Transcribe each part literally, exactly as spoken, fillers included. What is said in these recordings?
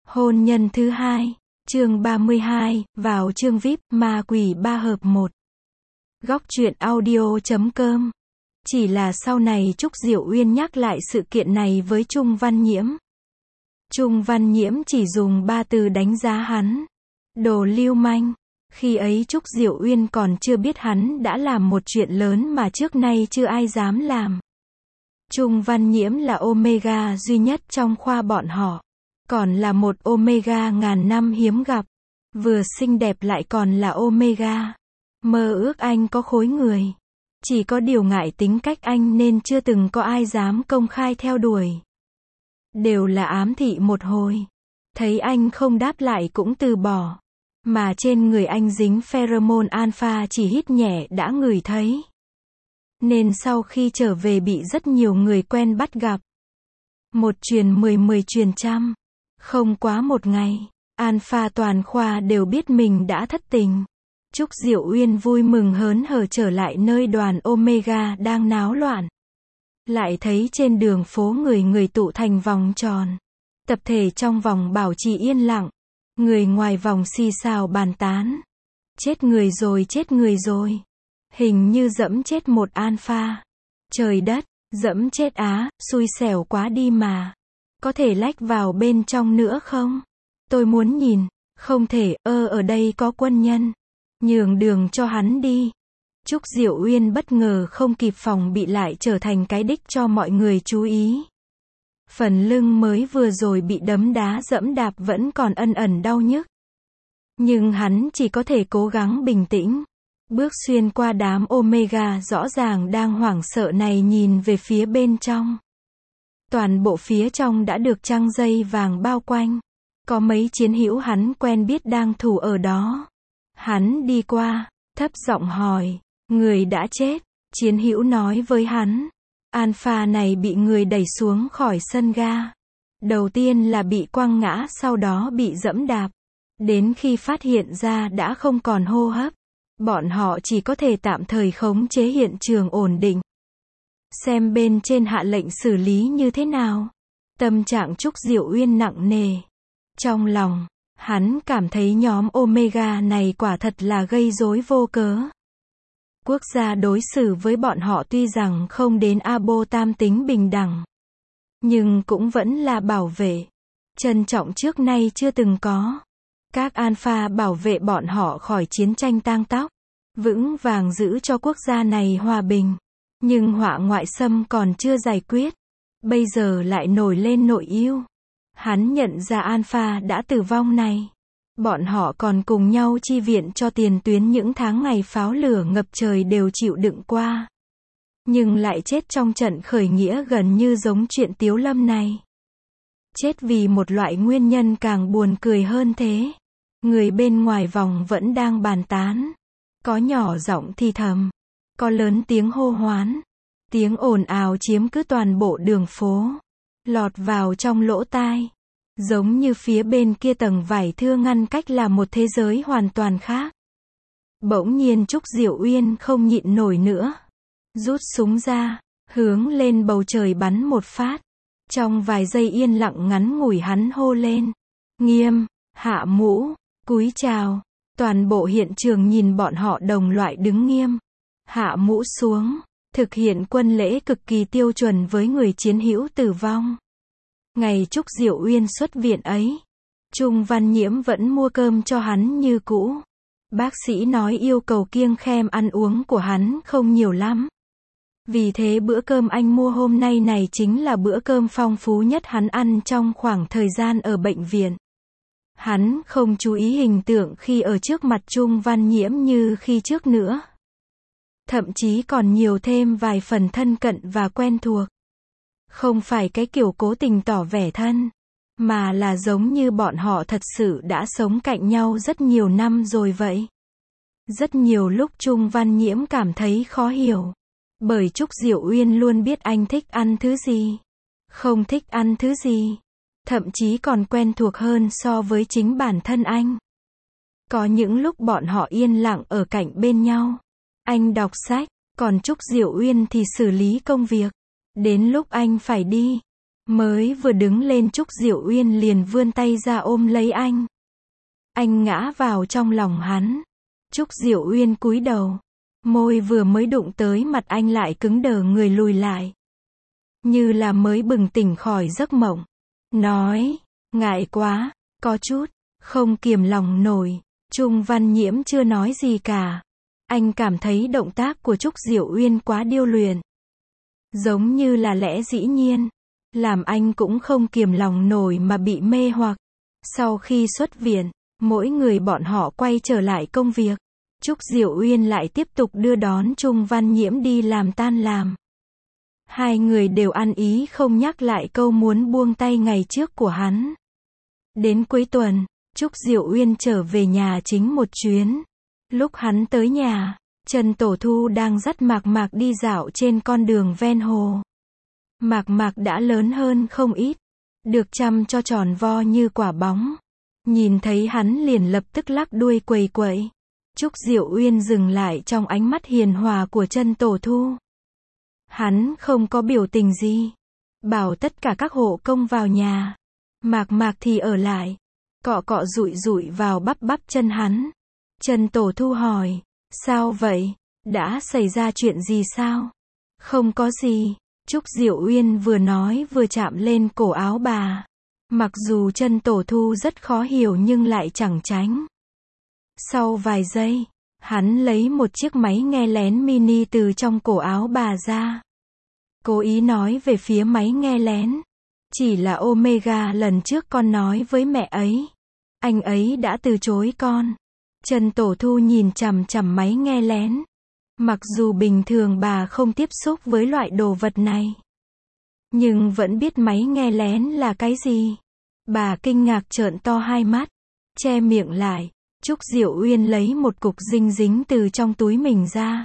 Hôn nhân thứ hai, chương ba mươi hai, vào chương vi ai pi, ma quỷ ba hợp một. Góc truyện audio chấm com. Chỉ là sau này Trúc Diệu Uyên nhắc lại sự kiện này với Trung Văn Nhiễm. Trung Văn Nhiễm chỉ dùng ba từ đánh giá hắn. Đồ lưu manh. Khi ấy Trúc Diệu Uyên còn chưa biết hắn đã làm một chuyện lớn mà trước nay chưa ai dám làm. Trung Văn Nhiễm là Omega duy nhất trong khoa bọn họ. Còn là một Omega ngàn năm hiếm gặp. Vừa xinh đẹp lại còn là Omega. Mơ ước anh có khối người. Chỉ có điều ngại tính cách anh nên chưa từng có ai dám công khai theo đuổi. Đều là ám thị một hồi. Thấy anh không đáp lại cũng từ bỏ. Mà trên người anh dính pheromone alpha chỉ hít nhẹ đã ngửi thấy. Nên sau khi trở về bị rất nhiều người quen bắt gặp. Một truyền mười, mười truyền trăm. Không quá một ngày, alpha toàn khoa đều biết mình đã thất tình. Trúc Diệu Uyên vui mừng hớn hở trở lại nơi đoàn Omega đang náo loạn. Lại thấy trên đường phố người người tụ thành vòng tròn. Tập thể trong vòng bảo trì yên lặng. Người ngoài vòng xì xào bàn tán. Chết người rồi, chết người rồi. Hình như dẫm chết một alpha. Trời đất, dẫm chết á, xui xẻo quá đi mà. Có thể lách vào bên trong nữa không? Tôi muốn nhìn. Không thể, ơ ở đây có quân nhân. Nhường đường cho hắn đi. Trúc Diệu Uyên bất ngờ không kịp phòng bị lại trở thành cái đích cho mọi người chú ý. Phần lưng mới vừa rồi bị đấm đá dẫm đạp vẫn còn ân ẩn đau nhức. Nhưng hắn chỉ có thể cố gắng bình tĩnh. Bước xuyên qua đám Omega rõ ràng đang hoảng sợ này nhìn về phía bên trong. Toàn bộ phía trong đã được trăng dây vàng bao quanh. Có mấy chiến hữu hắn quen biết đang thủ ở đó. Hắn đi qua, thấp giọng hỏi, người đã chết. Chiến hữu nói với hắn, alpha này bị người đẩy xuống khỏi sân ga. Đầu tiên là bị quăng ngã, sau đó bị dẫm đạp. Đến khi phát hiện ra đã không còn hô hấp. Bọn họ chỉ có thể tạm thời khống chế hiện trường ổn định. Xem bên trên hạ lệnh xử lý như thế nào. Tâm trạng Trúc Diệu Uyên nặng nề. Trong lòng, hắn cảm thấy nhóm Omega này quả thật là gây rối vô cớ. Quốc gia đối xử với bọn họ tuy rằng không đến abo tam tính bình đẳng. Nhưng cũng vẫn là bảo vệ. Trân trọng trước nay chưa từng có. Các alpha bảo vệ bọn họ khỏi chiến tranh tang tóc. Vững vàng giữ cho quốc gia này hòa bình. Nhưng họa ngoại xâm còn chưa giải quyết. Bây giờ lại nổi lên nội yêu. Hắn nhận ra alpha đã tử vong này. Bọn họ còn cùng nhau chi viện cho tiền tuyến những tháng ngày pháo lửa ngập trời đều chịu đựng qua. Nhưng lại chết trong trận khởi nghĩa gần như giống chuyện Tiếu Lâm này. Chết vì một loại nguyên nhân càng buồn cười hơn thế. Người bên ngoài vòng vẫn đang bàn tán. Có nhỏ giọng thì thầm. Có lớn tiếng hô hoán. Tiếng ồn ào chiếm cứ toàn bộ đường phố. Lọt vào trong lỗ tai. Giống như phía bên kia tầng vải thưa ngăn cách là một thế giới hoàn toàn khác. Bỗng nhiên Trúc Diệu Uyên không nhịn nổi nữa. Rút súng ra, hướng lên bầu trời bắn một phát. Trong vài giây yên lặng ngắn ngủi hắn hô lên. Nghiêm, hạ mũ, cúi chào. Toàn bộ hiện trường nhìn bọn họ đồng loại đứng nghiêm. Hạ mũ xuống. Thực hiện quân lễ cực kỳ tiêu chuẩn với người chiến hữu tử vong. Ngày Trúc Diệu Uyên xuất viện ấy, Trung Văn Nhiễm vẫn mua cơm cho hắn như cũ. Bác sĩ nói yêu cầu kiêng khem ăn uống của hắn không nhiều lắm. Vì thế bữa cơm anh mua hôm nay này chính là bữa cơm phong phú nhất hắn ăn trong khoảng thời gian ở bệnh viện. Hắn không chú ý hình tượng khi ở trước mặt Trung Văn Nhiễm như khi trước nữa. Thậm chí còn nhiều thêm vài phần thân cận và quen thuộc. Không phải cái kiểu cố tình tỏ vẻ thân, mà là giống như bọn họ thật sự đã sống cạnh nhau rất nhiều năm rồi vậy. Rất nhiều lúc Trung Văn Nhiễm cảm thấy khó hiểu. Bởi Trúc Diệu Uyên luôn biết anh thích ăn thứ gì, không thích ăn thứ gì. Thậm chí còn quen thuộc hơn so với chính bản thân anh. Có những lúc bọn họ yên lặng ở cạnh bên nhau. Anh đọc sách, còn Trúc Diệu Uyên thì xử lý công việc. Đến lúc anh phải đi, Mới vừa đứng lên Trúc Diệu Uyên liền vươn tay ra ôm lấy anh. Anh ngã vào trong lòng hắn. Trúc Diệu Uyên cúi đầu. Môi vừa mới đụng tới mặt anh lại cứng đờ người lùi lại. Như là mới bừng tỉnh khỏi giấc mộng. Nói, ngại quá, có chút, không kiềm lòng nổi. Trung Văn Nhiễm chưa nói gì cả. Anh cảm thấy động tác của Trúc Diệu Uyên quá điêu luyện. Giống như là lẽ dĩ nhiên. Làm anh cũng không kiềm lòng nổi mà bị mê hoặc. Sau khi xuất viện, mỗi người bọn họ quay trở lại công việc. Trúc Diệu Uyên lại tiếp tục đưa đón Trung Văn Nhiễm đi làm tan làm. Hai người đều ăn ý không nhắc lại câu muốn buông tay ngày trước của hắn. Đến cuối tuần, Trúc Diệu Uyên trở về nhà chính một chuyến. Lúc hắn tới nhà, Trần Tổ Thu đang dắt Mạc Mạc đi dạo trên con đường ven hồ. Mạc Mạc đã lớn hơn không ít, được chăm cho tròn vo như quả bóng. Nhìn thấy hắn liền lập tức lắc đuôi quầy quậy. Trúc Diệu Uyên dừng lại trong ánh mắt hiền hòa của Trần Tổ Thu. Hắn không có biểu tình gì. Bảo tất cả các hộ công vào nhà. Mạc Mạc thì ở lại. Cọ cọ dụi dụi vào bắp bắp chân hắn. Trần Tổ Thu hỏi. Sao vậy? Đã xảy ra chuyện gì sao? Không có gì. Trúc Diệu Uyên vừa nói vừa chạm lên cổ áo bà. Mặc dù Trần Tổ Thu rất khó hiểu nhưng lại chẳng tránh. Sau vài giây, hắn lấy một chiếc máy nghe lén mini từ trong cổ áo bà ra. Cố ý nói về phía máy nghe lén. Chỉ là Omega lần trước con nói với mẹ ấy. Anh ấy đã từ chối con. Trần Tổ Thu nhìn chằm chằm máy nghe lén. Mặc dù bình thường bà không tiếp xúc với loại đồ vật này. Nhưng vẫn biết máy nghe lén là cái gì. Bà kinh ngạc trợn to hai mắt. Che miệng lại. Trúc Diệu Uyên lấy một cục dinh dính từ trong túi mình ra.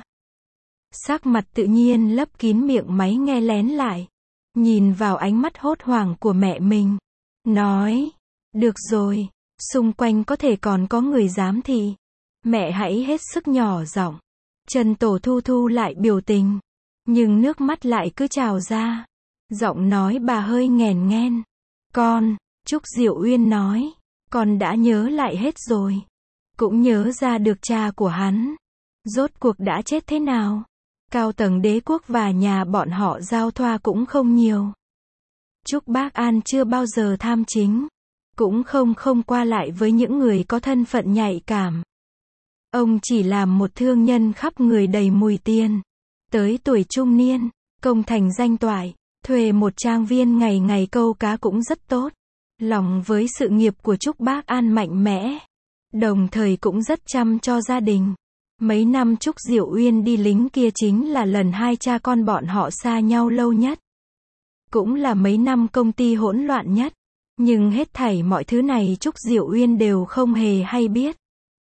Sắc mặt tự nhiên lấp kín miệng máy nghe lén lại. Nhìn vào ánh mắt hốt hoảng của mẹ mình. Nói. Được rồi. Xung quanh có thể còn có người dám thì. Mẹ hãy hết sức nhỏ giọng. Trần Tổ Thu thu lại biểu tình. Nhưng nước mắt lại cứ trào ra. Giọng nói bà hơi nghèn nhen. Con. Trúc Diệu Uyên nói. Con đã nhớ lại hết rồi. Cũng nhớ ra được cha của hắn. Rốt cuộc đã chết thế nào. Cao tầng đế quốc và nhà bọn họ giao thoa cũng không nhiều. Trúc Bác An chưa bao giờ tham chính. Cũng không không qua lại với những người có thân phận nhạy cảm. Ông chỉ làm một thương nhân khắp người đầy mùi tiền. Tới tuổi trung niên, công thành danh toại, thuê một trang viên ngày ngày câu cá cũng rất tốt. Lòng với sự nghiệp của Trúc Bác An mạnh mẽ. Đồng thời cũng rất chăm cho gia đình. Mấy năm Trúc Diệu Uyên đi lính kia chính là lần hai cha con bọn họ xa nhau lâu nhất. Cũng là mấy năm công ty hỗn loạn nhất. Nhưng hết thảy mọi thứ này Trúc Diệu Uyên đều không hề hay biết.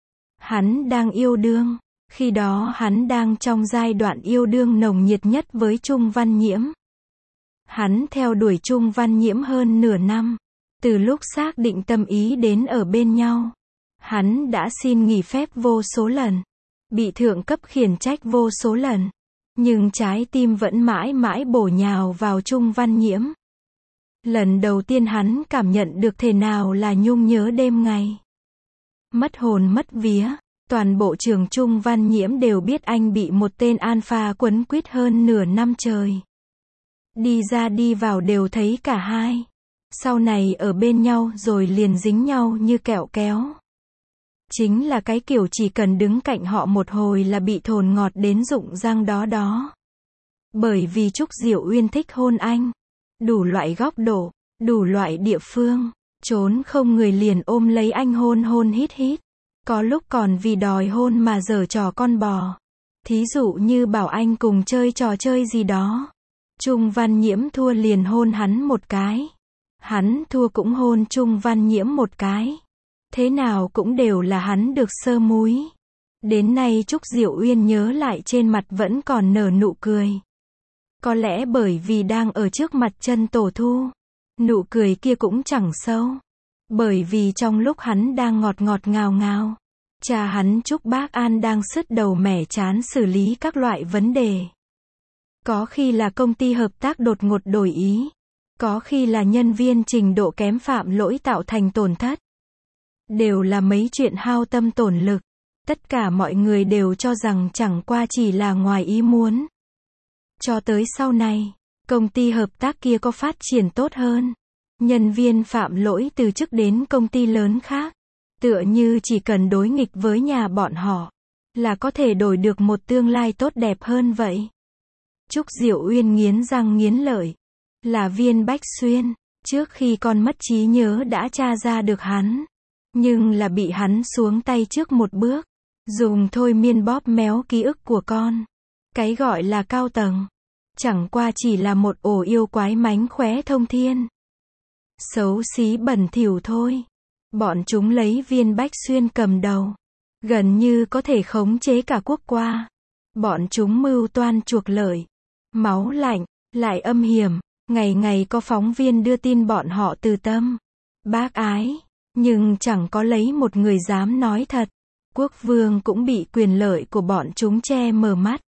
Hắn đang yêu đương. Khi đó hắn đang trong giai đoạn yêu đương nồng nhiệt nhất với Trung Văn Nhiễm. Hắn theo đuổi Trung Văn Nhiễm hơn nửa năm. Từ lúc xác định tâm ý đến ở bên nhau. Hắn đã xin nghỉ phép vô số lần. Bị thượng cấp khiển trách vô số lần. Nhưng trái tim vẫn mãi mãi bổ nhào vào Trung Văn Nhiễm. Lần đầu tiên hắn cảm nhận được thế nào là nhung nhớ đêm ngày. Mất hồn mất vía. Toàn bộ trường Trung Văn Nhiễm đều biết anh bị một tên alpha quấn quýt hơn nửa năm trời. Đi ra đi vào đều thấy cả hai. Sau này ở bên nhau rồi liền dính nhau như kẹo kéo. Chính là cái kiểu chỉ cần đứng cạnh họ một hồi là bị thồn ngọt đến rụng răng đó đó. Bởi vì Trúc Diệu Uyên thích hôn anh. Đủ loại góc độ, đủ loại địa phương. Trốn không người liền ôm lấy anh hôn hôn hít hít. Có lúc còn vì đòi hôn mà giở trò con bò. Thí dụ như bảo anh cùng chơi trò chơi gì đó. Trung Văn Nhiễm thua liền hôn hắn một cái. Hắn thua cũng hôn Trung Văn Nhiễm một cái. Thế nào cũng đều là hắn được sơ múi. Đến nay Trúc Diệu Uyên nhớ lại trên mặt vẫn còn nở nụ cười. Có lẽ bởi vì đang ở trước mặt Trần Tổ Thu. Nụ cười kia cũng chẳng sâu. Bởi vì trong lúc hắn đang ngọt ngọt ngào ngào. Cha hắn Trúc Bác An đang sứt đầu mẻ chán xử lý các loại vấn đề. Có khi là công ty hợp tác đột ngột đổi ý. có khi là nhân viên trình độ kém phạm lỗi tạo thành tổn thất. Đều là mấy chuyện hao tâm tổn lực. Tất cả mọi người đều cho rằng chẳng qua chỉ là ngoài ý muốn. Cho tới sau này, công ty hợp tác kia có phát triển tốt hơn. Nhân viên phạm lỗi từ chức đến công ty lớn khác. Tựa như chỉ cần đối nghịch với nhà bọn họ, là có thể đổi được một tương lai tốt đẹp hơn vậy. Trúc Diệu Uyên nghiến răng nghiến lợi. Là Viên Bách Xuyên, trước khi con mất trí nhớ đã tra ra được hắn. Nhưng là bị hắn xuống tay trước một bước. Dùng thôi miên bóp méo ký ức của con. Cái gọi là cao tầng. Chẳng qua chỉ là một ổ yêu quái mánh khóe thông thiên. Xấu xí bẩn thỉu thôi. Bọn chúng lấy Viên Bách Xuyên cầm đầu. Gần như có thể khống chế cả quốc qua. Bọn chúng mưu toan chuộc lợi. Máu lạnh, lại âm hiểm. Ngày ngày có phóng viên đưa tin bọn họ từ tâm, bác ái. Nhưng chẳng có lấy một người dám nói thật. Quốc vương cũng bị quyền lợi của bọn chúng che mờ mắt.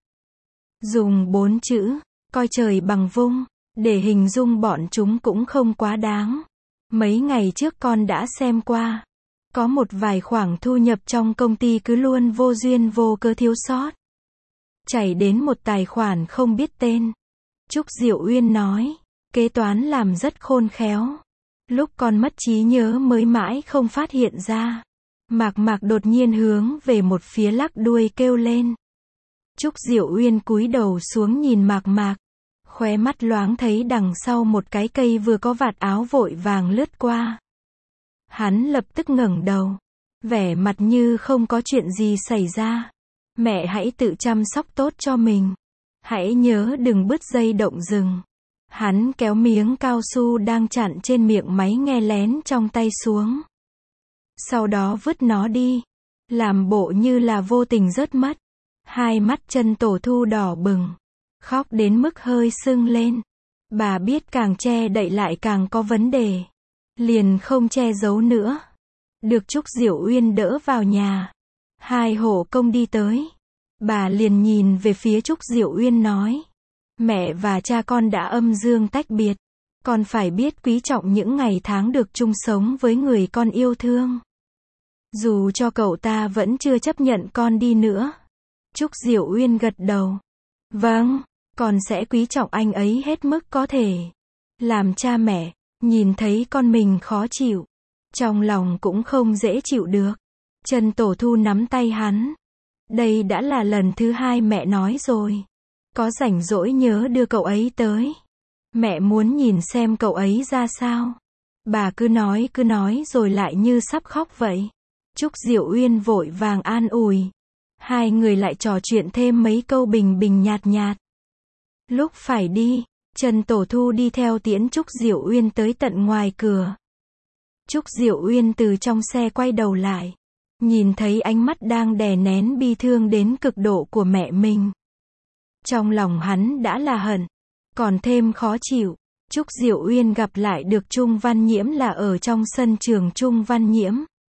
Dùng bốn chữ, coi trời bằng vung, để hình dung bọn chúng cũng không quá đáng. Mấy ngày trước con đã xem qua. Có một vài khoản thu nhập trong công ty cứ luôn vô duyên vô cớ thiếu sót. Chảy đến một tài khoản không biết tên. Trúc Diệu Uyên nói, kế toán làm rất khôn khéo. Lúc con mất trí nhớ mới mãi không phát hiện ra. Mạc Mạc đột nhiên hướng về một phía lắc đuôi kêu lên. Trúc Diệu Uyên cúi đầu xuống nhìn Mạc Mạc. Khóe mắt loáng thấy đằng sau một cái cây vừa có vạt áo vội vàng lướt qua. Hắn lập tức ngẩng đầu. Vẻ mặt như không có chuyện gì xảy ra. Mẹ hãy tự chăm sóc tốt cho mình. Hãy nhớ đừng bứt dây động rừng. Hắn kéo miếng cao su đang chặn trên miệng máy nghe lén trong tay xuống. Sau đó vứt nó đi. Làm bộ như là vô tình rớt mất. Hai mắt Trần Tổ Thu đỏ bừng. Khóc đến mức hơi sưng lên. Bà biết càng che đậy lại càng có vấn đề. Liền không che giấu nữa. Được Trúc Diệu Uyên đỡ vào nhà. Hai hộ công đi tới. Bà liền nhìn về phía Trúc Diệu Uyên nói. Mẹ và cha con đã âm dương tách biệt. Con phải biết quý trọng những ngày tháng được chung sống với người con yêu thương. Dù cho cậu ta vẫn chưa chấp nhận con đi nữa. Trúc Diệu Uyên gật đầu. Vâng, con sẽ quý trọng anh ấy hết mức có thể. Làm cha mẹ, nhìn thấy con mình khó chịu. Trong lòng cũng không dễ chịu được. Trần Tổ Thu nắm tay hắn. Đây đã là lần thứ hai mẹ nói rồi. Có rảnh rỗi nhớ đưa cậu ấy tới. Mẹ muốn nhìn xem cậu ấy ra sao. Bà cứ nói cứ nói rồi lại như sắp khóc vậy. Trúc Diệu Uyên vội vàng an ủi. Hai người lại trò chuyện thêm mấy câu bình bình nhạt nhạt. Lúc phải đi, Trần Tổ Thu đi theo tiễn Trúc Diệu Uyên tới tận ngoài cửa. Trúc Diệu Uyên từ trong xe quay đầu lại. Nhìn thấy ánh mắt đang đè nén bi thương đến cực độ của mẹ mình. Trong lòng hắn đã là hận. Còn thêm khó chịu. Trúc Diệu Uyên gặp lại được Trung Văn Nhiễm là ở trong sân trường Trung Văn Nhiễm.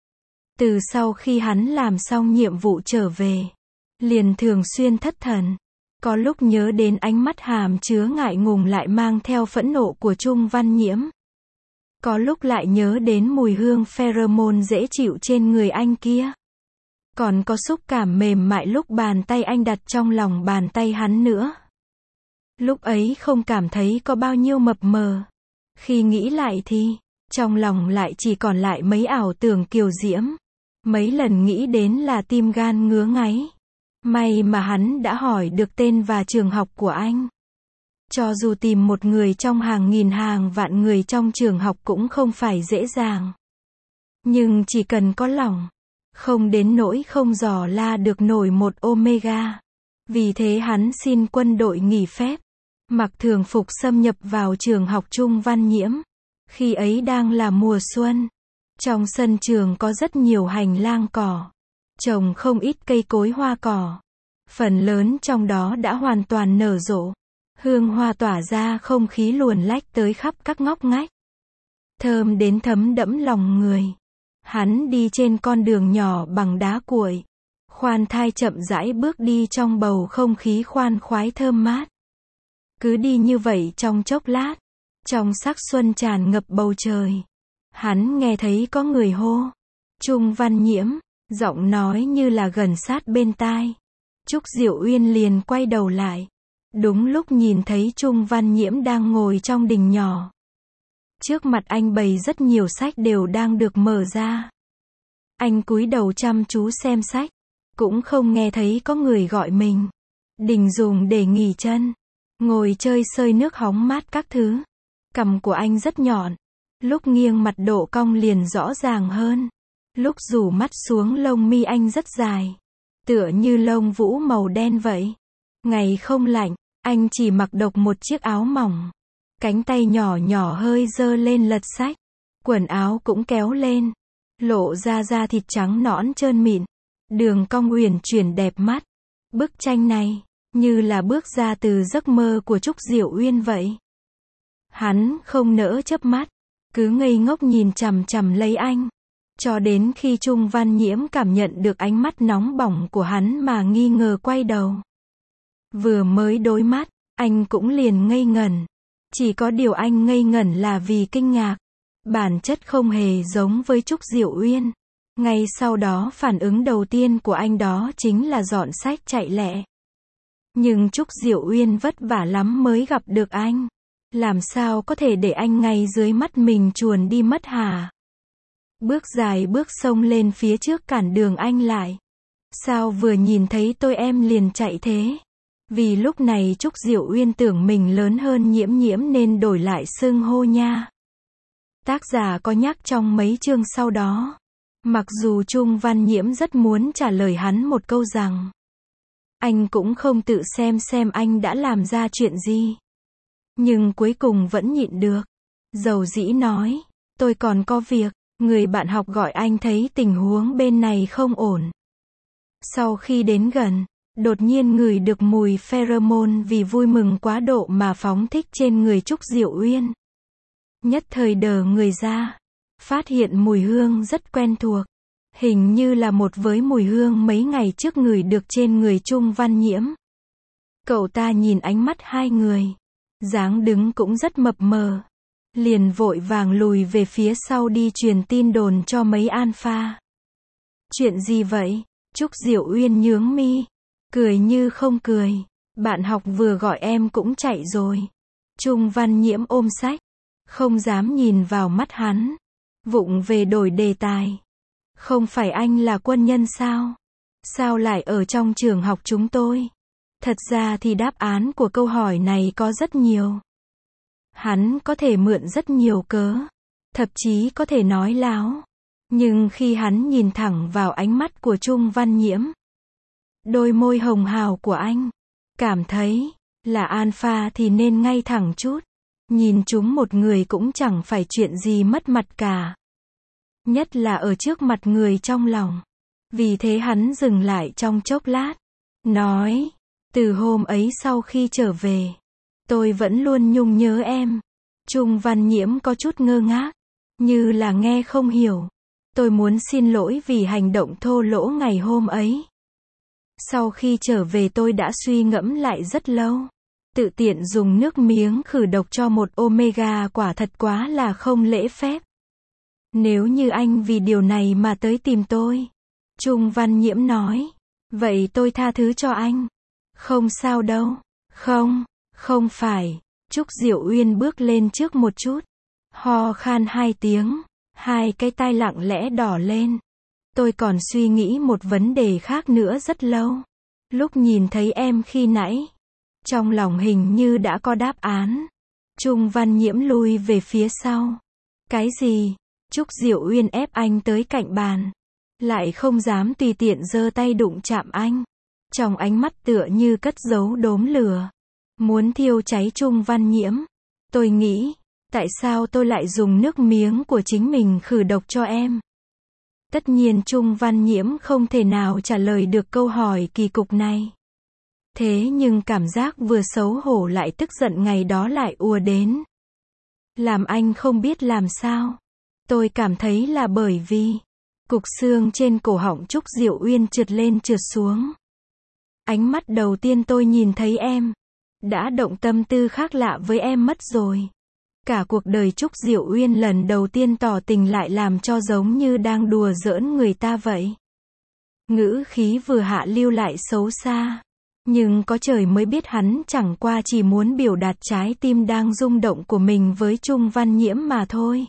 Từ sau khi hắn làm xong nhiệm vụ trở về, liền thường xuyên thất thần. Có lúc nhớ đến ánh mắt hàm chứa ngại ngùng lại mang theo phẫn nộ của Trung Văn Nhiễm. Có lúc lại nhớ đến mùi hương pheromone dễ chịu trên người anh kia. Còn có xúc cảm mềm mại lúc bàn tay anh đặt trong lòng bàn tay hắn nữa. Lúc ấy không cảm thấy có bao nhiêu mập mờ. Khi nghĩ lại thì, trong lòng lại chỉ còn lại mấy ảo tưởng kiều diễm. Mấy lần nghĩ đến là tim gan ngứa ngáy. May mà hắn đã hỏi được tên và trường học của anh. Cho dù tìm một người trong hàng nghìn hàng vạn người trong trường học cũng không phải dễ dàng. Nhưng chỉ cần có lòng, không đến nỗi không dò la được nổi một Omega. Vì thế hắn xin quân đội nghỉ phép, mặc thường phục xâm nhập vào trường học Trung Văn Nhiễm. Khi ấy đang là mùa xuân. Trong sân trường có rất nhiều hành lang cỏ. Trồng không ít cây cối hoa cỏ. Phần lớn trong đó đã hoàn toàn nở rộ. Hương hoa tỏa ra không khí luồn lách tới khắp các ngóc ngách. Thơm đến thấm đẫm lòng người. Hắn đi trên con đường nhỏ bằng đá cuội. Khoan thai chậm rãi bước đi trong bầu không khí khoan khoái thơm mát. Cứ đi như vậy trong chốc lát. Trong sắc xuân tràn ngập bầu trời, hắn nghe thấy có người hô. Trung Văn Nhiễm, giọng nói như là gần sát bên tai. Trúc Diệu Uyên liền quay đầu lại. Đúng lúc nhìn thấy Trung Văn Nhiễm đang ngồi trong đình nhỏ. Trước mặt anh bày rất nhiều sách đều đang được mở ra. Anh cúi đầu chăm chú xem sách, cũng không nghe thấy có người gọi mình. Đình dùng để nghỉ chân, ngồi chơi sơi nước hóng mát các thứ. Cằm của anh rất nhọn, lúc nghiêng mặt độ cong liền rõ ràng hơn. Lúc rủ mắt xuống lông mi anh rất dài, tựa như lông vũ màu đen vậy. Ngày không lạnh, anh chỉ mặc độc một chiếc áo mỏng. Cánh tay nhỏ nhỏ hơi dơ lên lật sách. Quần áo cũng kéo lên, lộ ra da thịt trắng nõn trơn mịn. Đường cong uyển chuyển đẹp mắt. Bức tranh này, như là bước ra từ giấc mơ của Trúc Diệu Uyên vậy. Hắn không nỡ chớp mắt, cứ ngây ngốc nhìn chằm chằm lấy anh. Cho đến khi Trung Văn Nhiễm cảm nhận được ánh mắt nóng bỏng của hắn mà nghi ngờ quay đầu. Vừa mới đối mắt, anh cũng liền ngây ngẩn. Chỉ có điều anh ngây ngẩn là vì kinh ngạc. Bản chất không hề giống với Trúc Diệu Uyên. Ngay sau đó phản ứng đầu tiên của anh đó chính là dọn sách chạy lẹ. Nhưng Trúc Diệu Uyên vất vả lắm mới gặp được anh. Làm sao có thể để anh ngay dưới mắt mình chuồn đi mất hả? Bước dài bước xông lên phía trước cản đường anh lại. Sao vừa nhìn thấy tôi em liền chạy thế? Vì lúc này Trúc Diệu Uyên tưởng mình lớn hơn Nhiễm Nhiễm nên đổi lại xưng hô nha. Tác giả có nhắc trong mấy chương sau đó. Mặc dù Trung Văn Nhiễm rất muốn trả lời hắn một câu rằng anh cũng không tự xem xem anh đã làm ra chuyện gì. Nhưng cuối cùng vẫn nhịn được. Dầu dĩ nói, tôi còn có việc, người bạn học gọi anh thấy tình huống bên này không ổn. Sau khi đến gần, đột nhiên ngửi được mùi pheromone vì vui mừng quá độ mà phóng thích trên người Trúc Diệu Uyên. Nhất thời đờ người ra, phát hiện mùi hương rất quen thuộc. Hình như là một với mùi hương mấy ngày trước ngửi được trên người Trung Văn Nhiễm. Cậu ta nhìn ánh mắt hai người, dáng đứng cũng rất mập mờ. Liền vội vàng lùi về phía sau đi truyền tin đồn cho mấy alpha. Chuyện gì vậy? Trúc Diệu Uyên nhướng mi, cười như không cười. Bạn học vừa gọi em cũng chạy rồi. Trung Văn Nhiễm ôm sách, không dám nhìn vào mắt hắn. Vụng về đổi đề tài. Không phải anh là quân nhân sao? Sao lại ở trong trường học chúng tôi? Thật ra thì đáp án của câu hỏi này có rất nhiều. Hắn có thể mượn rất nhiều cớ, thậm chí có thể nói láo. Nhưng khi hắn nhìn thẳng vào ánh mắt của Trung Văn Nhiễm, đôi môi hồng hào của anh, cảm thấy là alpha thì nên ngay thẳng chút. Nhìn chúng một người cũng chẳng phải chuyện gì mất mặt cả. Nhất là ở trước mặt người trong lòng. Vì thế hắn dừng lại trong chốc lát, nói, từ hôm ấy sau khi trở về, tôi vẫn luôn nhung nhớ em. Trung Văn Nhiễm có chút ngơ ngác, như là nghe không hiểu. Tôi muốn xin lỗi vì hành động thô lỗ ngày hôm ấy. Sau khi trở về tôi đã suy ngẫm lại rất lâu. Tự tiện dùng nước miếng khử độc cho một Omega quả thật quá là không lễ phép. Nếu như anh vì điều này mà tới tìm tôi, Trung Văn Nhiễm nói, vậy tôi tha thứ cho anh. Không sao đâu. Không, không phải. Trúc Diệu Uyên bước lên trước một chút, ho khan hai tiếng, hai cái tai lặng lẽ đỏ lên. Tôi còn suy nghĩ một vấn đề khác nữa rất lâu. Lúc nhìn thấy em khi nãy, trong lòng hình như đã có đáp án. Trung Văn Nhiễm lui về phía sau. Cái gì? Trúc Diệu Uyên ép anh tới cạnh bàn, lại không dám tùy tiện giơ tay đụng chạm anh. Trong ánh mắt tựa như cất giấu đốm lửa, muốn thiêu cháy Trung Văn Nhiễm. Tôi nghĩ, tại sao tôi lại dùng nước miếng của chính mình khử độc cho em? Tất nhiên Trung Văn Nhiễm không thể nào trả lời được câu hỏi kỳ cục này. Thế nhưng cảm giác vừa xấu hổ lại tức giận ngày đó lại ùa đến. Làm anh không biết làm sao. Tôi cảm thấy là bởi vì cục xương trên cổ họng Trúc Diệu Uyên trượt lên trượt xuống. Ánh mắt đầu tiên tôi nhìn thấy em, đã động tâm tư khác lạ với em mất rồi. Cả cuộc đời Trúc Diệu Uyên lần đầu tiên tỏ tình lại làm cho giống như đang đùa giỡn người ta vậy. Ngữ khí vừa hạ lưu lại xấu xa. Nhưng có trời mới biết hắn chẳng qua chỉ muốn biểu đạt trái tim đang rung động của mình với Trung Văn Nhiễm mà thôi.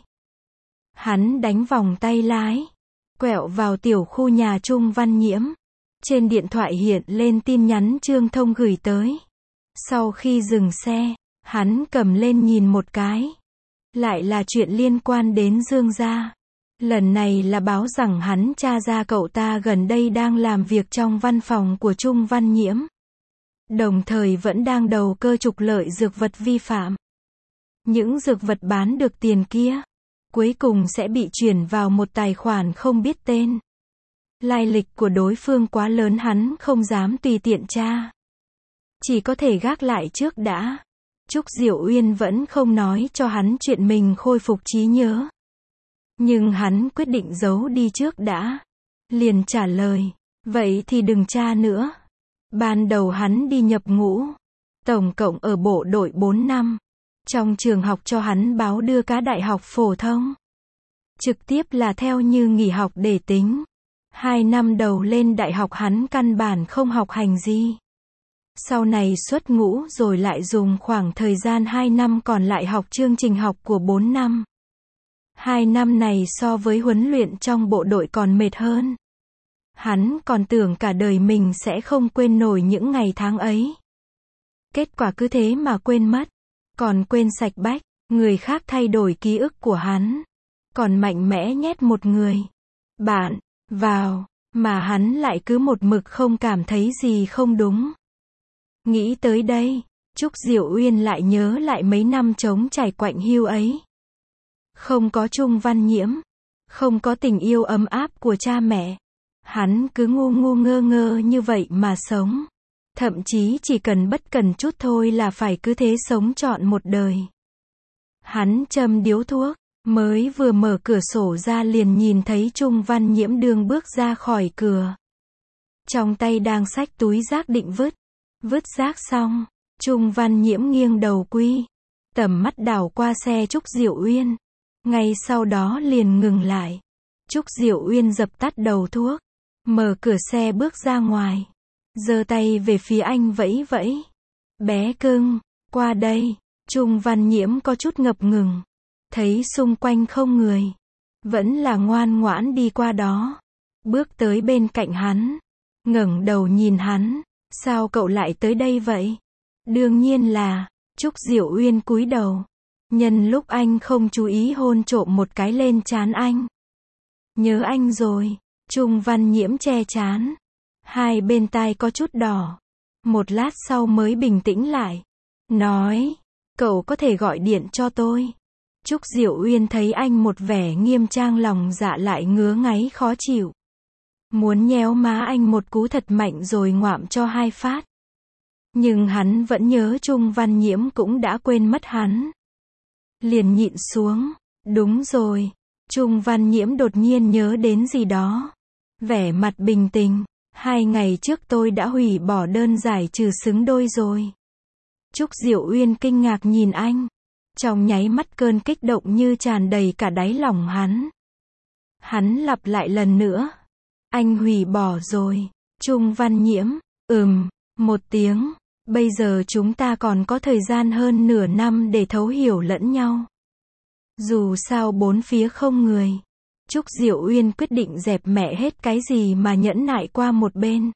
Hắn đánh vòng tay lái, quẹo vào tiểu khu nhà Trung Văn Nhiễm. Trên điện thoại hiện lên tin nhắn Trương Thông gửi tới. Sau khi dừng xe, hắn cầm lên nhìn một cái. Lại là chuyện liên quan đến Dương gia. Lần này là báo rằng hắn tra ra cậu ta gần đây đang làm việc trong văn phòng của Trung Văn Nhiễm. Đồng thời vẫn đang đầu cơ trục lợi dược vật vi phạm. Những dược vật bán được tiền kia, cuối cùng sẽ bị chuyển vào một tài khoản không biết tên. Lai lịch của đối phương quá lớn hắn không dám tùy tiện tra. Chỉ có thể gác lại trước đã. Trúc Diệu Uyên vẫn không nói cho hắn chuyện mình khôi phục trí nhớ. Nhưng hắn quyết định giấu đi trước đã. Liền trả lời, vậy thì đừng tra nữa. Ban đầu hắn đi nhập ngũ, tổng cộng ở bộ đội bốn năm. Trong trường học cho hắn báo đưa cá đại học phổ thông. Trực tiếp là theo như nghỉ học để tính. Hai năm đầu lên đại học hắn căn bản không học hành gì. Sau này xuất ngũ rồi lại dùng khoảng thời gian hai năm còn lại học chương trình học của bốn năm. Hai năm này so với huấn luyện trong bộ đội còn mệt hơn. Hắn còn tưởng cả đời mình sẽ không quên nổi những ngày tháng ấy. Kết quả cứ thế mà quên mất. Còn quên sạch bách, người khác thay đổi ký ức của hắn. Còn mạnh mẽ nhét một người bạn vào, mà hắn lại cứ một mực không cảm thấy gì không đúng. Nghĩ tới đây, Trúc Diệu Uyên lại nhớ lại mấy năm trống trải quạnh hiu ấy. Không có Trung Văn Nhiễm, không có tình yêu ấm áp của cha mẹ. Hắn cứ ngu ngu ngơ ngơ như vậy mà sống. Thậm chí chỉ cần bất cần chút thôi là phải cứ thế sống trọn một đời. Hắn châm điếu thuốc, mới vừa mở cửa sổ ra liền nhìn thấy Trung Văn Nhiễm đường bước ra khỏi cửa. Trong tay đang xách túi rác định vứt. Vứt rác xong, Trung Văn Nhiễm nghiêng đầu quy. Tầm mắt đảo qua xe Trúc Diệu Uyên. Ngay sau đó liền ngừng lại. Trúc Diệu Uyên dập tắt đầu thuốc. Mở cửa xe bước ra ngoài. Giơ tay về phía anh vẫy vẫy. Bé cưng, qua đây. Trung Văn Nhiễm có chút ngập ngừng. Thấy xung quanh không người. Vẫn là ngoan ngoãn đi qua đó. Bước tới bên cạnh hắn. Ngẩng đầu nhìn hắn. Sao cậu lại tới đây vậy? Đương nhiên là, Trúc Diệu Uyên cúi đầu. Nhân lúc anh không chú ý hôn trộm một cái lên trán anh. Nhớ anh rồi. Trung Văn Nhiễm che trán. Hai bên tai có chút đỏ. Một lát sau mới bình tĩnh lại. Nói, cậu có thể gọi điện cho tôi. Trúc Diệu Uyên thấy anh một vẻ nghiêm trang lòng dạ lại ngứa ngáy khó chịu. Muốn nhéo má anh một cú thật mạnh rồi ngoạm cho hai phát. Nhưng hắn vẫn nhớ Trung Văn Nhiễm cũng đã quên mất hắn. Liền nhịn xuống. Đúng rồi. Trung Văn Nhiễm đột nhiên nhớ đến gì đó. Vẻ mặt bình tĩnh. Hai ngày trước tôi đã hủy bỏ đơn giải trừ xứng đôi rồi. Trúc Diệu Uyên kinh ngạc nhìn anh. Trong nháy mắt cơn kích động như tràn đầy cả đáy lòng hắn. Hắn lặp lại lần nữa. Anh hủy bỏ rồi. Trung Văn Nhiễm, ừm, một tiếng. Bây giờ chúng ta còn có thời gian hơn nửa năm để thấu hiểu lẫn nhau. Dù sao bốn phía không người. Trúc Diệu Uyên quyết định dẹp mẹ hết cái gì mà nhẫn nại qua một bên.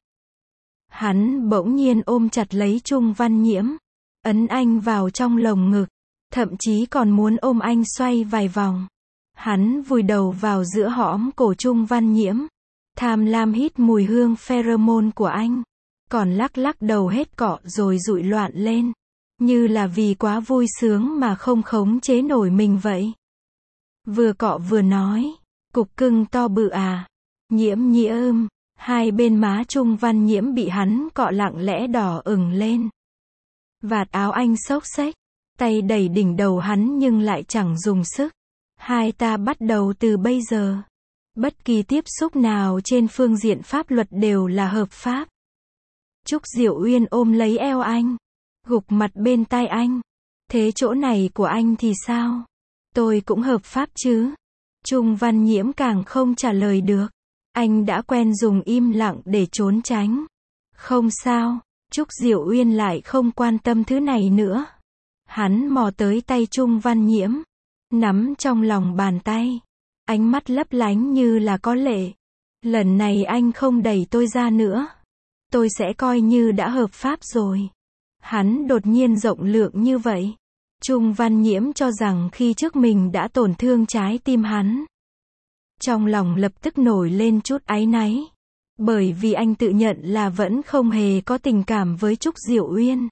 Hắn bỗng nhiên ôm chặt lấy Trung Văn Nhiễm. Ấn anh vào trong lồng ngực. Thậm chí còn muốn ôm anh xoay vài vòng. Hắn vùi đầu vào giữa hõm cổ Trung Văn Nhiễm. Tham lam hít mùi hương pheromone của anh. Còn lắc lắc đầu hết cọ rồi dụi loạn lên. Như là vì quá vui sướng mà không khống chế nổi mình vậy. Vừa cọ vừa nói. Cục cưng to bự à. Nhiễm nhiễm. Hai bên má Trung Văn Nhiễm bị hắn cọ lặng lẽ đỏ ửng lên. Vạt áo anh xốc xếch. Tay đẩy đỉnh đầu hắn nhưng lại chẳng dùng sức. Hai ta bắt đầu từ bây giờ. Bất kỳ tiếp xúc nào trên phương diện pháp luật đều là hợp pháp. Trúc Diệu Uyên ôm lấy eo anh. Gục mặt bên tai anh. Thế chỗ này của anh thì sao? Tôi cũng hợp pháp chứ? Trung Văn Nhiễm càng không trả lời được. Anh đã quen dùng im lặng để trốn tránh. Không sao, Trúc Diệu Uyên lại không quan tâm thứ này nữa. Hắn mò tới tay Trung Văn Nhiễm, nắm trong lòng bàn tay. Ánh mắt lấp lánh như là có lệ. Lần này anh không đẩy tôi ra nữa. Tôi sẽ coi như đã hợp pháp rồi. Hắn đột nhiên rộng lượng như vậy. Trung Văn Nhiễm cho rằng khi trước mình đã tổn thương trái tim hắn. Trong lòng lập tức nổi lên chút áy náy. Bởi vì anh tự nhận là vẫn không hề có tình cảm với Trúc Diệu Uyên.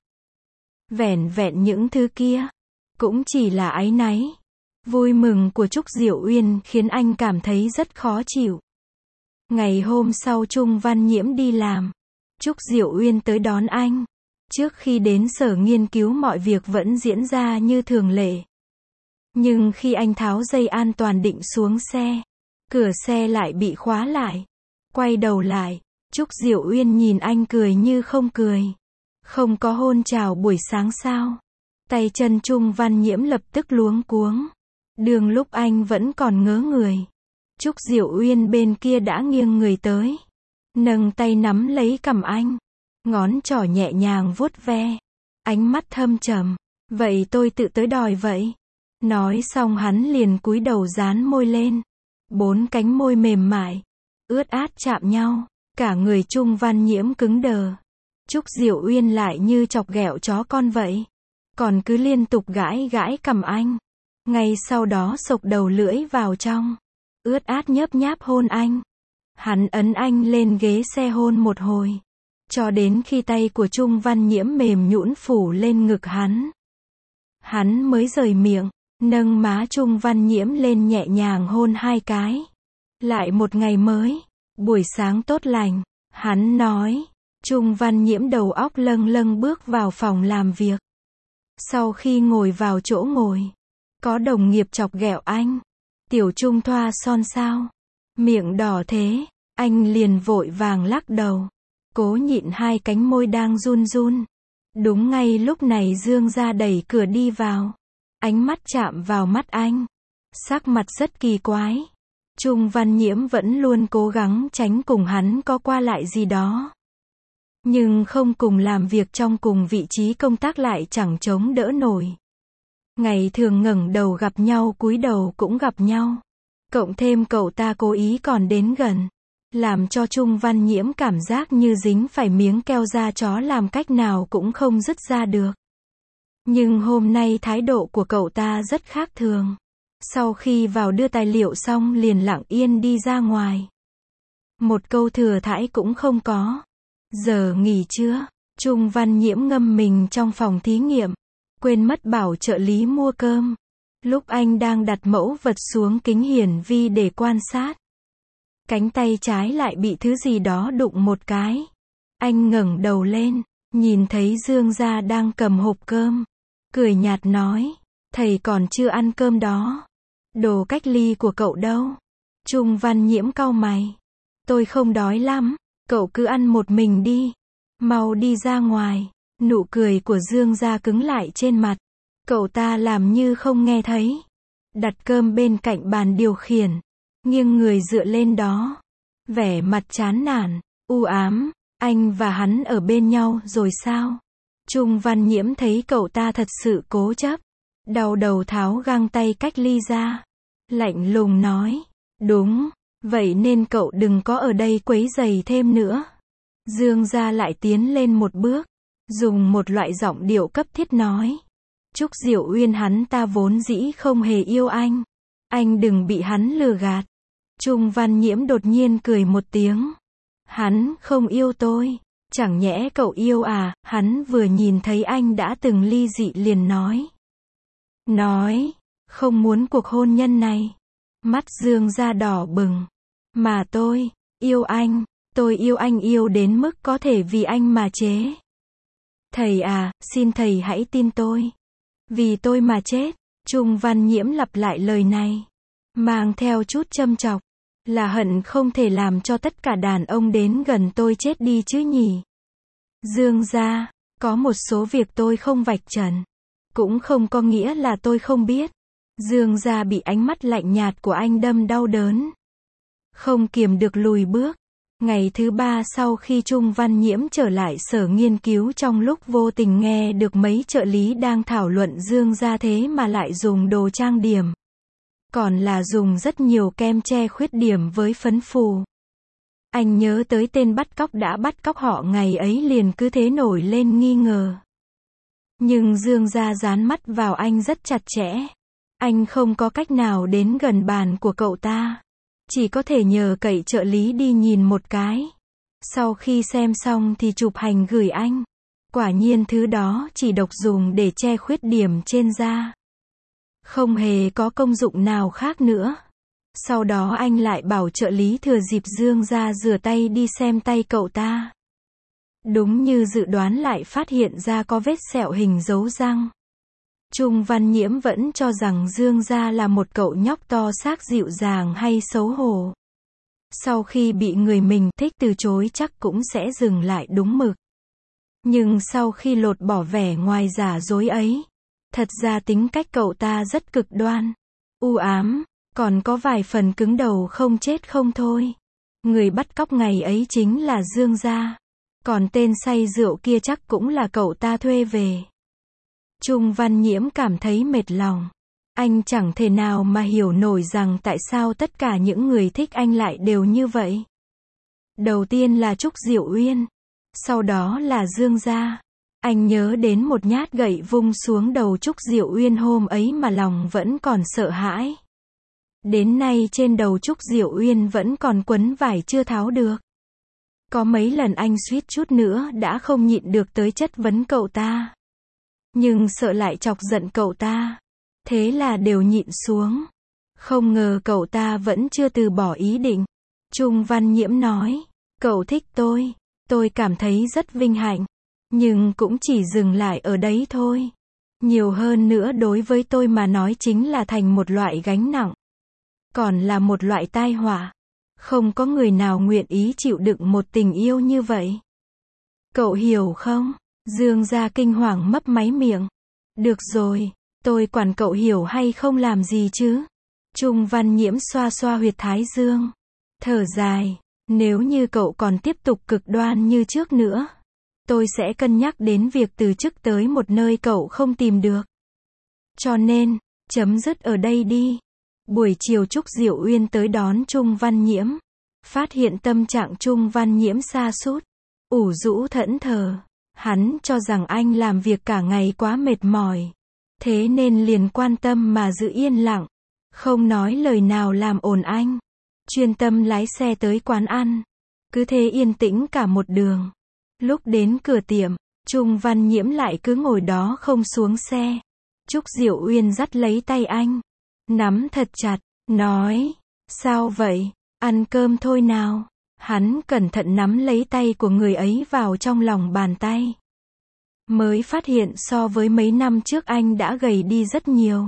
Vẻn vẹn những thứ kia, cũng chỉ là áy náy. Vui mừng của Trúc Diệu Uyên khiến anh cảm thấy rất khó chịu. Ngày hôm sau Trung Văn Nhiễm đi làm. Trúc Diệu Uyên tới đón anh. Trước khi đến sở nghiên cứu mọi việc vẫn diễn ra như thường lệ. Nhưng khi anh tháo dây an toàn định xuống xe, cửa xe lại bị khóa lại. Quay đầu lại, Trúc Diệu Uyên nhìn anh cười như không cười. Không có hôn chào buổi sáng sao? Tay chân Trung Văn Nhiễm lập tức luống cuống. Đường lúc anh vẫn còn ngớ người. Trúc Diệu Uyên bên kia đã nghiêng người tới. Nâng tay nắm lấy cằm anh. Ngón trỏ nhẹ nhàng vuốt ve. Ánh mắt thâm trầm. Vậy tôi tự tới đòi vậy. Nói xong hắn liền cúi đầu dán môi lên. Bốn cánh môi mềm mại, ướt át chạm nhau. Cả người Trung Văn Nhiễm cứng đờ. Trúc Diệu Uyên lại như chọc ghẹo chó con vậy. Còn cứ liên tục gãi gãi cằm anh. Ngay sau đó xộc đầu lưỡi vào trong. Ướt át nhấp nháp hôn anh. Hắn ấn anh lên ghế xe hôn một hồi. Cho đến khi tay của Trung Văn Nhiễm mềm nhũn phủ lên ngực hắn. Hắn mới rời miệng, nâng má Trung Văn Nhiễm lên nhẹ nhàng hôn hai cái. Lại một ngày mới, buổi sáng tốt lành, hắn nói. Trung Văn Nhiễm đầu óc lâng lâng bước vào phòng làm việc. Sau khi ngồi vào chỗ ngồi, có đồng nghiệp chọc ghẹo anh. Tiểu Trung thoa son sao? Miệng đỏ thế, anh liền vội vàng lắc đầu. Cố nhịn hai cánh môi đang run run. Đúng ngay lúc này Dương Gia đẩy cửa đi vào. Ánh mắt chạm vào mắt anh. Sắc mặt rất kỳ quái. Trung Văn Nhiễm vẫn luôn cố gắng tránh cùng hắn có qua lại gì đó. Nhưng không cùng làm việc trong cùng vị trí công tác lại chẳng chống đỡ nổi. Ngày thường ngẩng đầu gặp nhau cúi đầu cũng gặp nhau. Cộng thêm cậu ta cố ý còn đến gần. Làm cho Trung Văn Nhiễm cảm giác như dính phải miếng keo da chó làm cách nào cũng không dứt ra được. Nhưng hôm nay thái độ của cậu ta rất khác thường. Sau khi vào đưa tài liệu xong liền lặng yên đi ra ngoài. Một câu thừa thãi cũng không có. Giờ nghỉ trưa, Trung Văn Nhiễm ngâm mình trong phòng thí nghiệm. Quên mất bảo trợ lý mua cơm. Lúc anh đang đặt mẫu vật xuống kính hiển vi để quan sát. Cánh tay trái lại bị thứ gì đó đụng một cái. Anh ngẩng đầu lên, nhìn thấy Dương Gia đang cầm hộp cơm. Cười nhạt nói, thầy còn chưa ăn cơm đó. Đồ cách ly của cậu đâu? Trung Văn Nhiễm cau mày. Tôi không đói lắm, cậu cứ ăn một mình đi. Mau đi ra ngoài. Nụ cười của Dương Gia cứng lại trên mặt. Cậu ta làm như không nghe thấy. Đặt cơm bên cạnh bàn điều khiển. Nghiêng người dựa lên đó. Vẻ mặt chán nản, u ám. Anh và hắn ở bên nhau rồi sao? Trung Văn Nhiễm thấy cậu ta thật sự cố chấp. Đau đầu tháo găng tay cách ly ra. Lạnh lùng nói. Đúng, vậy nên cậu đừng có ở đây quấy rầy thêm nữa. Dương Gia lại tiến lên một bước. Dùng một loại giọng điệu cấp thiết nói. Trúc Diệu Uyên hắn ta vốn dĩ không hề yêu anh. Anh đừng bị hắn lừa gạt. Trung Văn Nhiễm đột nhiên cười một tiếng. Hắn không yêu tôi. Chẳng nhẽ cậu yêu à? Hắn vừa nhìn thấy anh đã từng ly dị liền nói. Nói, không muốn cuộc hôn nhân này. Mắt Dương Gia đỏ bừng. Mà tôi, yêu anh. Tôi yêu anh yêu đến mức có thể vì anh mà chế. Thầy à, xin thầy hãy tin tôi. Vì tôi mà chết. Trung Văn Nhiễm lặp lại lời này. Mang theo chút châm chọc. Là hận không thể làm cho tất cả đàn ông đến gần tôi chết đi chứ nhỉ. Dương Gia, có một số việc tôi không vạch trần. Cũng không có nghĩa là tôi không biết. Dương gia bị ánh mắt lạnh nhạt của anh đâm đau đớn. Không kiềm được lùi bước. Ngày thứ ba sau khi Trung Văn Nhiễm trở lại sở nghiên cứu, trong lúc vô tình nghe được mấy trợ lý đang thảo luận Dương gia thế mà lại dùng đồ trang điểm. Còn là dùng rất nhiều kem che khuyết điểm với phấn phù. Anh nhớ tới tên bắt cóc đã bắt cóc họ ngày ấy liền cứ thế nổi lên nghi ngờ. Nhưng Dương gia dán mắt vào anh rất chặt chẽ. Anh không có cách nào đến gần bàn của cậu ta. Chỉ có thể nhờ cậy trợ lý đi nhìn một cái. Sau khi xem xong thì chụp hình gửi anh. Quả nhiên thứ đó chỉ độc dùng để che khuyết điểm trên da. Không hề có công dụng nào khác nữa. Sau đó anh lại bảo trợ lý thừa dịp Dương ra rửa tay đi xem tay cậu ta. Đúng như dự đoán lại phát hiện ra có vết sẹo hình dấu răng. Trung Văn Nhiễm vẫn cho rằng Dương gia là một cậu nhóc to xác dịu dàng hay xấu hổ. Sau khi bị người mình thích từ chối chắc cũng sẽ dừng lại đúng mực. Nhưng sau khi lột bỏ vẻ ngoài giả dối ấy, thật ra tính cách cậu ta rất cực đoan, u ám, còn có vài phần cứng đầu không chết không thôi. Người bắt cóc ngày ấy chính là Dương gia. Còn tên say rượu kia chắc cũng là cậu ta thuê về. Trung Văn Nhiễm cảm thấy mệt lòng. Anh chẳng thể nào mà hiểu nổi rằng tại sao tất cả những người thích anh lại đều như vậy. Đầu tiên là Trúc Diệu Uyên. Sau đó là Dương gia. Anh nhớ đến một nhát gậy vung xuống đầu Trúc Diệu Uyên hôm ấy mà lòng vẫn còn sợ hãi. Đến nay trên đầu Trúc Diệu Uyên vẫn còn quấn vải chưa tháo được. Có mấy lần anh suýt chút nữa đã không nhịn được tới chất vấn cậu ta. Nhưng sợ lại chọc giận cậu ta. Thế là đều nhịn xuống. Không ngờ cậu ta vẫn chưa từ bỏ ý định. Trung Văn Nhiễm nói, cậu thích tôi. Tôi cảm thấy rất vinh hạnh. Nhưng cũng chỉ dừng lại ở đấy thôi. Nhiều hơn nữa đối với tôi mà nói chính là thành một loại gánh nặng. Còn là một loại tai họa. Không có người nào nguyện ý chịu đựng một tình yêu như vậy. Cậu hiểu không? Dương gia kinh hoàng mấp máy miệng. Được rồi, tôi quản cậu hiểu hay không làm gì chứ? Trung Văn Nhiễm xoa xoa huyệt thái dương. Thở dài, nếu như cậu còn tiếp tục cực đoan như trước nữa, tôi sẽ cân nhắc đến việc từ chức tới một nơi cậu không tìm được. Cho nên, chấm dứt ở đây đi. Buổi chiều Trúc Diệu Uyên tới đón Trung Văn Nhiễm. Phát hiện tâm trạng Trung Văn Nhiễm sa sút, ủ rũ thẫn thờ. Hắn cho rằng anh làm việc cả ngày quá mệt mỏi. Thế nên liền quan tâm mà giữ yên lặng. Không nói lời nào làm ồn anh. Chuyên tâm lái xe tới quán ăn. Cứ thế yên tĩnh cả một đường. Lúc đến cửa tiệm, Trung Văn Nhiễm lại cứ ngồi đó không xuống xe. Trúc Diệu Uyên dắt lấy tay anh. Nắm thật chặt, nói, sao vậy, ăn cơm thôi nào. Hắn cẩn thận nắm lấy tay của người ấy vào trong lòng bàn tay. Mới phát hiện so với mấy năm trước anh đã gầy đi rất nhiều.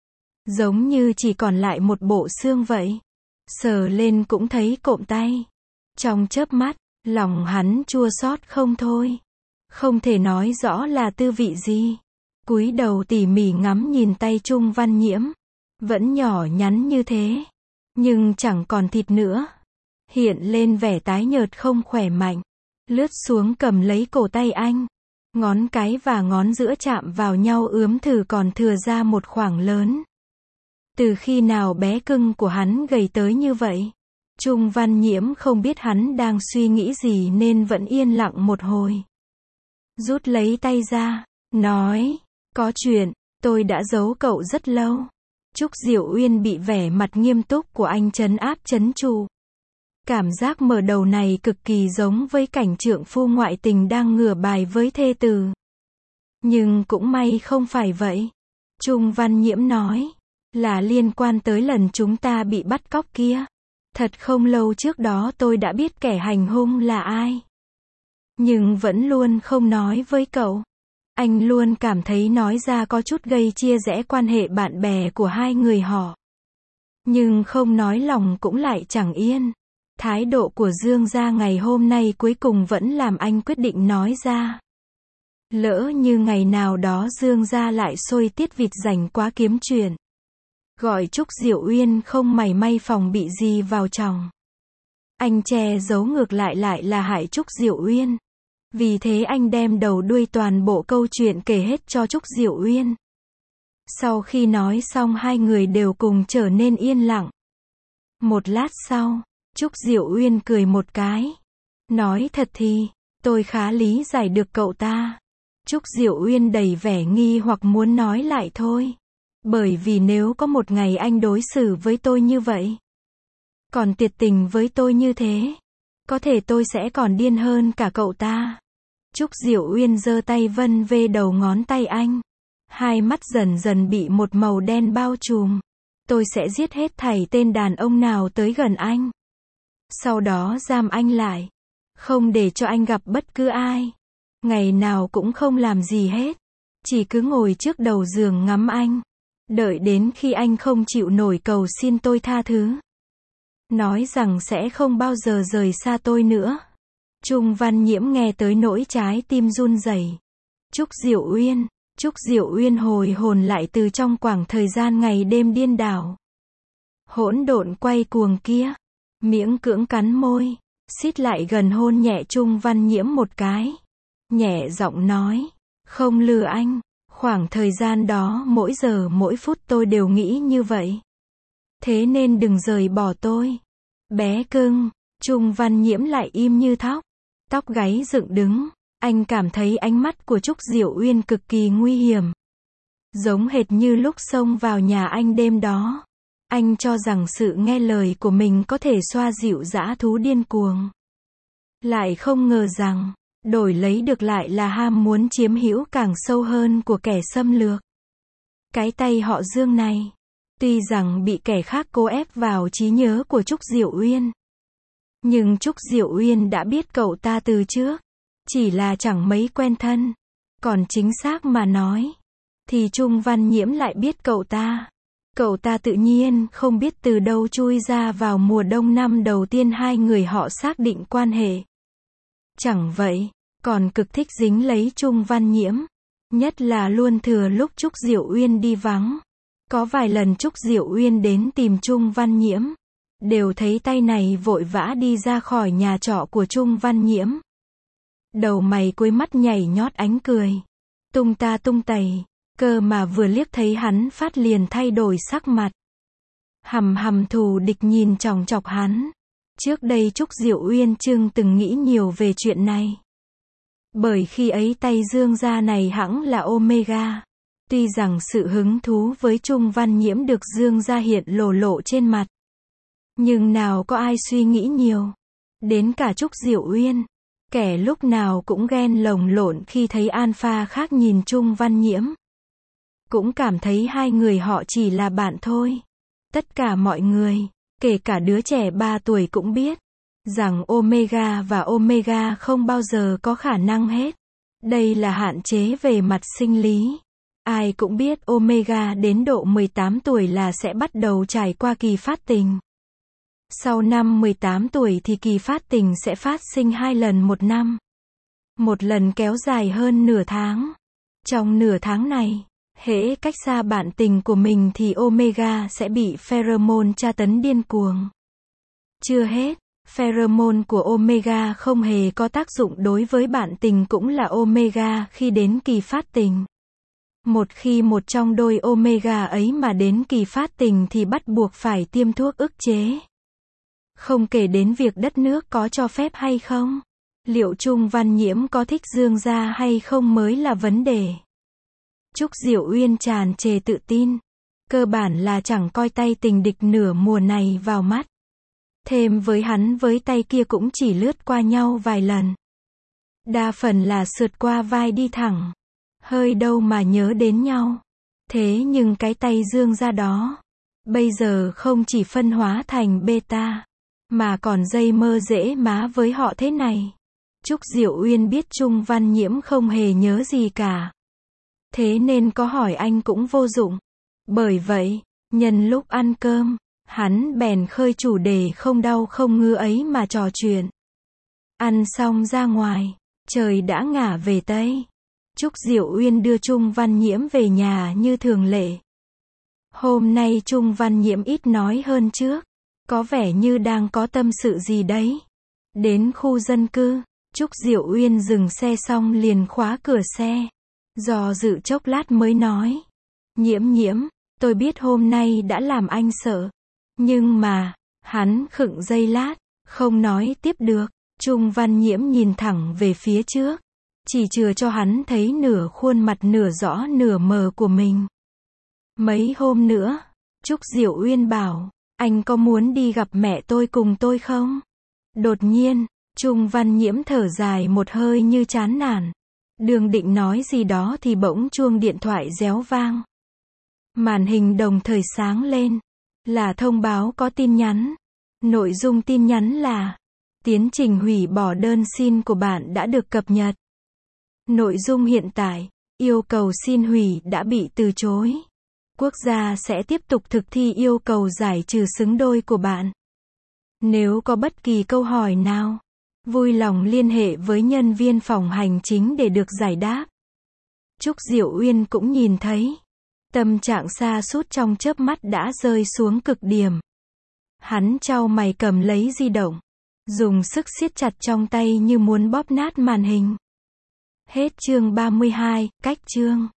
Giống như chỉ còn lại một bộ xương vậy. Sờ lên cũng thấy cộm tay. Trong chớp mắt, lòng hắn chua xót không thôi. Không thể nói rõ là tư vị gì. Cúi đầu tỉ mỉ ngắm nhìn tay Trung Văn Nhiễm. Vẫn nhỏ nhắn như thế. Nhưng chẳng còn thịt nữa. Hiện lên vẻ tái nhợt không khỏe mạnh. Lướt xuống cầm lấy cổ tay anh. Ngón cái và ngón giữa chạm vào nhau ướm thử còn thừa ra một khoảng lớn. Từ khi nào bé cưng của hắn gầy tới như vậy? Trung Văn Nhiễm không biết hắn đang suy nghĩ gì nên vẫn yên lặng một hồi. Rút lấy tay ra, nói, có chuyện, tôi đã giấu cậu rất lâu. Trúc Diệu Uyên bị vẻ mặt nghiêm túc của anh trấn áp trấn trụ. Cảm giác mở đầu này cực kỳ giống với cảnh trượng phu ngoại tình đang ngửa bài với thê tử. Nhưng cũng may không phải vậy. Trung Văn Nhiễm nói, là liên quan tới lần chúng ta bị bắt cóc kia. Thật không lâu trước đó tôi đã biết kẻ hành hung là ai. Nhưng vẫn luôn không nói với cậu. Anh luôn cảm thấy nói ra có chút gây chia rẽ quan hệ bạn bè của hai người họ. Nhưng không nói lòng cũng lại chẳng yên. Thái độ của Dương gia ngày hôm nay cuối cùng vẫn làm anh quyết định nói ra. Lỡ như ngày nào đó Dương gia lại sôi tiết vịt rảnh quá kiếm chuyện. Gọi Trúc Diệu Uyên không mảy may phòng bị gì vào chồng. Anh che giấu ngược lại lại là hại Trúc Diệu Uyên. Vì thế anh đem đầu đuôi toàn bộ câu chuyện kể hết cho Trúc Diệu Uyên. Sau khi nói xong hai người đều cùng trở nên yên lặng. Một lát sau, Trúc Diệu Uyên cười một cái. Nói thật thì, tôi khá lý giải được cậu ta. Trúc Diệu Uyên đầy vẻ nghi hoặc muốn nói lại thôi. Bởi vì nếu có một ngày anh đối xử với tôi như vậy, còn tuyệt tình với tôi như thế, có thể tôi sẽ còn điên hơn cả cậu ta. Trúc Diệu Uyên giơ tay vân về đầu ngón tay anh. Hai mắt dần dần bị một màu đen bao trùm. Tôi sẽ giết hết thảy tên đàn ông nào tới gần anh. Sau đó giam anh lại. Không để cho anh gặp bất cứ ai. Ngày nào cũng không làm gì hết. Chỉ cứ ngồi trước đầu giường ngắm anh. Đợi đến khi anh không chịu nổi cầu xin tôi tha thứ. Nói rằng sẽ không bao giờ rời xa tôi nữa. Trung Văn Nhiễm nghe tới nỗi trái tim run rẩy. Trúc Diệu Uyên, Trúc Diệu Uyên hồi hồn lại từ trong khoảng thời gian ngày đêm điên đảo. Hỗn độn quay cuồng kia. Miễn cưỡng cắn môi. Xít lại gần hôn nhẹ Trung Văn Nhiễm một cái. Nhẹ giọng nói. Không lừa anh. Khoảng thời gian đó mỗi giờ mỗi phút tôi đều nghĩ như vậy. Thế nên đừng rời bỏ tôi. Bé cưng. Trung Văn Nhiễm lại im như thóc. Tóc gáy dựng đứng. Anh cảm thấy ánh mắt của Trúc Diệu Uyên cực kỳ nguy hiểm. Giống hệt như lúc xông vào nhà anh đêm đó. Anh cho rằng sự nghe lời của mình có thể xoa dịu dã thú điên cuồng. Lại không ngờ rằng, đổi lấy được lại là ham muốn chiếm hữu càng sâu hơn của kẻ xâm lược. Cái tay họ Dương này, tuy rằng bị kẻ khác cố ép vào trí nhớ của Trúc Diệu Uyên. Nhưng Trúc Diệu Uyên đã biết cậu ta từ trước. Chỉ là chẳng mấy quen thân. Còn chính xác mà nói, thì Trung Văn Nhiễm lại biết cậu ta. Cậu ta tự nhiên không biết từ đâu chui ra vào mùa đông năm đầu tiên hai người họ xác định quan hệ. Chẳng vậy, còn cực thích dính lấy Trung Văn Nhiễm. Nhất là luôn thừa lúc Trúc Diệu Uyên đi vắng. Có vài lần Trúc Diệu Uyên đến tìm Trung Văn Nhiễm. Đều thấy tay này vội vã đi ra khỏi nhà trọ của Trung Văn Nhiễm. Đầu mày cuối mắt nhảy nhót ánh cười. Tung ta tung tẩy. Cơ mà vừa liếc thấy hắn phát liền thay đổi sắc mặt. Hầm hầm thù địch nhìn chòng chọc hắn. Trước đây Trúc Diệu Uyên chưa từng nghĩ nhiều về chuyện này. Bởi khi ấy tay Dương gia này hẳn là Omega. Tuy rằng sự hứng thú với Trung Văn Nhiễm được Dương gia hiện lộ lộ trên mặt. Nhưng nào có ai suy nghĩ nhiều. Đến cả Trúc Diệu Uyên. Kẻ lúc nào cũng ghen lồng lộn khi thấy alpha khác nhìn Trung Văn Nhiễm. Cũng cảm thấy hai người họ chỉ là bạn thôi. Tất cả mọi người, kể cả đứa trẻ ba tuổi cũng biết, rằng Omega và Omega không bao giờ có khả năng hết. Đây là hạn chế về mặt sinh lý. Ai cũng biết Omega đến độ mười tám tuổi là sẽ bắt đầu trải qua kỳ phát tình. Sau năm mười tám tuổi thì kỳ phát tình sẽ phát sinh hai lần một năm. Một lần kéo dài hơn nửa tháng. Trong nửa tháng này, hễ cách xa bạn tình của mình thì Omega sẽ bị pheromone tra tấn điên cuồng. Chưa hết, pheromone của Omega không hề có tác dụng đối với bạn tình cũng là Omega khi đến kỳ phát tình. Một khi một trong đôi Omega ấy mà đến kỳ phát tình thì bắt buộc phải tiêm thuốc ức chế. Không kể đến việc đất nước có cho phép hay không. Liệu Trung Văn Nhiễm có thích Dương gia hay không mới là vấn đề. Trúc Diệu Uyên tràn trề tự tin. Cơ bản là chẳng coi tay tình địch nửa mùa này vào mắt. Thêm với hắn với tay kia cũng chỉ lướt qua nhau vài lần. Đa phần là sượt qua vai đi thẳng. Hơi đâu mà nhớ đến nhau. Thế nhưng cái tay Dương gia đó, bây giờ không chỉ phân hóa thành beta, mà còn dây mơ dễ má với họ thế này. Trúc Diệu Uyên biết Trung Văn Nhiễm không hề nhớ gì cả. Thế nên có hỏi anh cũng vô dụng. Bởi vậy, nhân lúc ăn cơm, hắn bèn khơi chủ đề không đau không ngứa ấy mà trò chuyện. Ăn xong ra ngoài, trời đã ngả về Tây. Trúc Diệu Uyên đưa Trung Văn Nhiễm về nhà như thường lệ. Hôm nay Trung Văn Nhiễm ít nói hơn trước. Có vẻ như đang có tâm sự gì đấy. Đến khu dân cư, Trúc Diệu Uyên dừng xe xong liền khóa cửa xe. Do dự chốc lát mới nói. Nhiễm nhiễm, tôi biết hôm nay đã làm anh sợ. Nhưng mà, hắn khựng giây lát, không nói tiếp được. Trung Văn Nhiễm nhìn thẳng về phía trước. Chỉ chừa cho hắn thấy nửa khuôn mặt nửa rõ nửa mờ của mình. Mấy hôm nữa, Trúc Diệu Uyên bảo, anh có muốn đi gặp mẹ tôi cùng tôi không? Đột nhiên, Trung Văn Nhiễm thở dài một hơi như chán nản. Đường định nói gì đó thì bỗng chuông điện thoại réo vang. Màn hình đồng thời sáng lên. Là thông báo có tin nhắn. Nội dung tin nhắn là, tiến trình hủy bỏ đơn xin của bạn đã được cập nhật. Nội dung hiện tại, yêu cầu xin hủy đã bị từ chối. Quốc gia sẽ tiếp tục thực thi yêu cầu giải trừ xứng đôi của bạn. Nếu có bất kỳ câu hỏi nào, vui lòng liên hệ với nhân viên phòng hành chính để được giải đáp. Trúc Diệu Uyên cũng nhìn thấy. Tâm trạng sa sút trong chớp mắt đã rơi xuống cực điểm. Hắn chau mày cầm lấy di động. Dùng sức siết chặt trong tay như muốn bóp nát màn hình. Hết chương ba mươi hai, cách chương.